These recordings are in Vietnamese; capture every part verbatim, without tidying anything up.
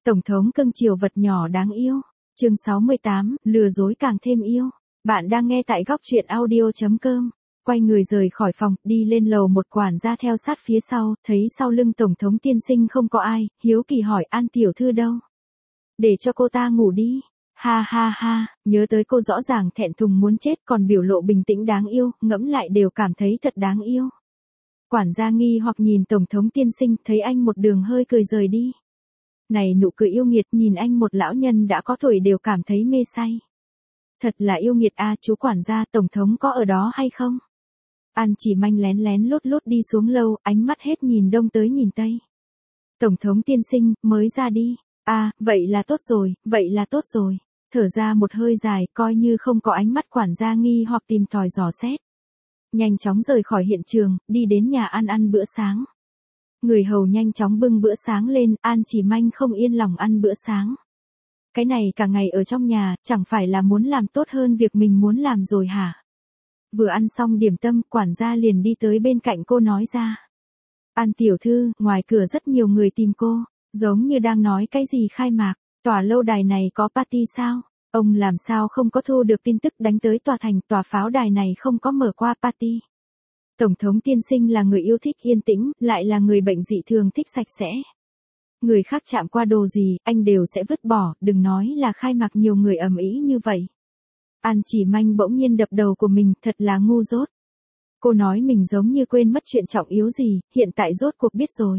Tổng thống cưng chiều vật nhỏ đáng yêu. Chương sáu mươi tám, lừa dối càng thêm yêu. Bạn đang nghe tại góc truyện audio chấm com. Quay người rời khỏi phòng, đi lên lầu, một quản gia theo sát phía sau, thấy sau lưng tổng thống tiên sinh không có ai, hiếu kỳ hỏi An tiểu thư đâu? Để cho cô ta ngủ đi. Ha ha ha, nhớ tới cô rõ ràng thẹn thùng muốn chết còn biểu lộ bình tĩnh đáng yêu, ngẫm lại đều cảm thấy thật đáng yêu. Quản gia nghi hoặc nhìn tổng thống tiên sinh, thấy anh một đường hơi cười rời đi. Này nụ cười yêu nghiệt, nhìn anh một lão nhân đã có tuổi đều cảm thấy mê say. Thật là yêu nghiệt a. À, chú quản gia, tổng thống có ở đó hay không? An Chỉ Manh lén lén lút lút đi xuống lâu, ánh mắt hết nhìn đông tới nhìn tây. Tổng thống tiên sinh, mới ra đi. À, vậy là tốt rồi, vậy là tốt rồi. Thở ra một hơi dài, coi như không có ánh mắt quản gia nghi hoặc tìm tòi dò xét. Nhanh chóng rời khỏi hiện trường, đi đến nhà ăn ăn bữa sáng. Người hầu nhanh chóng bưng bữa sáng lên, An Chỉ Manh không yên lòng ăn bữa sáng. Cái này cả ngày ở trong nhà, chẳng phải là muốn làm tốt hơn việc mình muốn làm rồi hả? Vừa ăn xong điểm tâm, quản gia liền đi tới bên cạnh cô nói ra. An tiểu thư, ngoài cửa rất nhiều người tìm cô, giống như đang nói cái gì khai mạc, tòa lâu đài này có party sao? Ông làm sao không có thu được tin tức đánh tới tòa thành, tòa pháo đài này không có mở qua party. Tổng thống tiên sinh là người yêu thích yên tĩnh, lại là người bệnh dị thường thích sạch sẽ. Người khác chạm qua đồ gì, anh đều sẽ vứt bỏ, đừng nói là khai mạc nhiều người ầm ĩ như vậy. An Chỉ Manh bỗng nhiên đập đầu của mình, thật là ngu dốt. Cô nói mình giống như quên mất chuyện trọng yếu gì, hiện tại rốt cuộc biết rồi.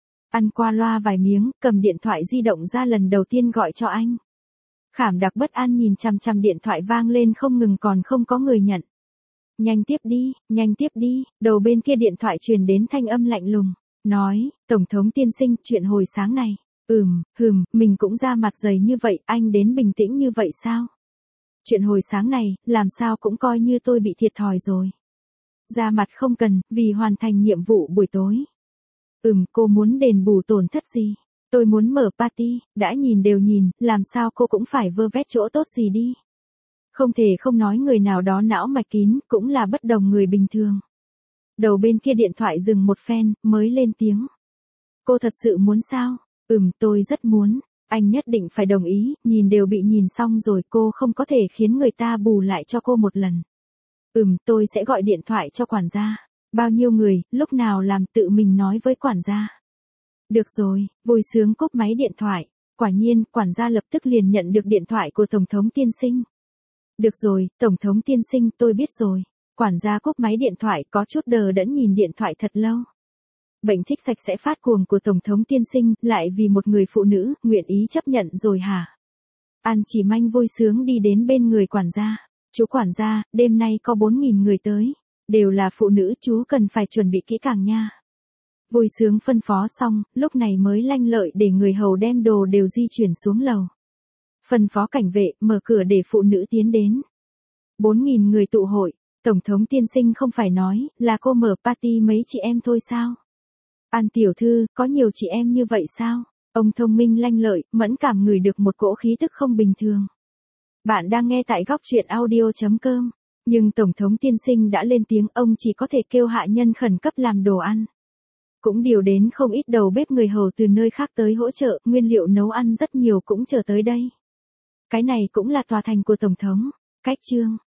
Ăn qua loa vài miếng, cầm điện thoại di động ra lần đầu tiên gọi cho anh. Khảm Đặc bất an nhìn chằm chằm điện thoại vang lên không ngừng còn không có người nhận. Nhanh tiếp đi, nhanh tiếp đi, đầu bên kia điện thoại truyền đến thanh âm lạnh lùng, nói, tổng thống tiên sinh, chuyện hồi sáng này, ừm, hừm, mình cũng ra mặt dày như vậy, anh đến bình tĩnh như vậy sao? Chuyện hồi sáng này, làm sao cũng coi như tôi bị thiệt thòi rồi. Ra mặt không cần, vì hoàn thành nhiệm vụ buổi tối. Ừm, cô muốn đền bù tổn thất gì? Tôi muốn mở party, đã nhìn đều nhìn, làm sao cô cũng phải vơ vét chỗ tốt gì đi. Không thể không nói người nào đó não mạch kín, cũng là bất đồng người bình thường. Đầu bên kia điện thoại dừng một phen, mới lên tiếng. Cô thật sự muốn sao? Ừm, tôi rất muốn. Anh nhất định phải đồng ý, nhìn đều bị nhìn xong rồi, cô không có thể khiến người ta bù lại cho cô một lần. Ừm, tôi sẽ gọi điện thoại cho quản gia. Bao nhiêu người, lúc nào làm tự mình nói với quản gia. Được rồi, vui sướng cúp máy điện thoại. Quả nhiên, quản gia lập tức liền nhận được điện thoại của Tổng thống tiên sinh. Được rồi, Tổng thống tiên sinh, tôi biết rồi. Quản gia cúp máy điện thoại có chút đờ đẫn nhìn điện thoại thật lâu. Bệnh thích sạch sẽ phát cuồng của Tổng thống tiên sinh, lại vì một người phụ nữ, nguyện ý chấp nhận rồi hả? An Chỉ Manh vui sướng đi đến bên người quản gia. Chú quản gia, đêm nay có bốn nghìn người tới. Đều là phụ nữ, chú cần phải chuẩn bị kỹ càng nha. Vui sướng phân phó xong, lúc này mới lanh lợi để người hầu đem đồ đều di chuyển xuống lầu. Phân phó cảnh vệ, mở cửa để phụ nữ tiến đến. bốn nghìn người tụ hội, Tổng thống tiên sinh không phải nói, là cô mở party mấy chị em thôi sao? An tiểu thư, có nhiều chị em như vậy sao? Ông thông minh lanh lợi, mẫn cảm ngửi được một cỗ khí tức không bình thường. Bạn đang nghe tại góc truyện audio chấm com. Nhưng Tổng thống tiên sinh đã lên tiếng, ông chỉ có thể kêu hạ nhân khẩn cấp làm đồ ăn. Cũng điều đến không ít đầu bếp người hầu từ nơi khác tới hỗ trợ, nguyên liệu nấu ăn rất nhiều cũng chờ tới đây. Cái này cũng là tòa thành của Tổng thống. Cách chương.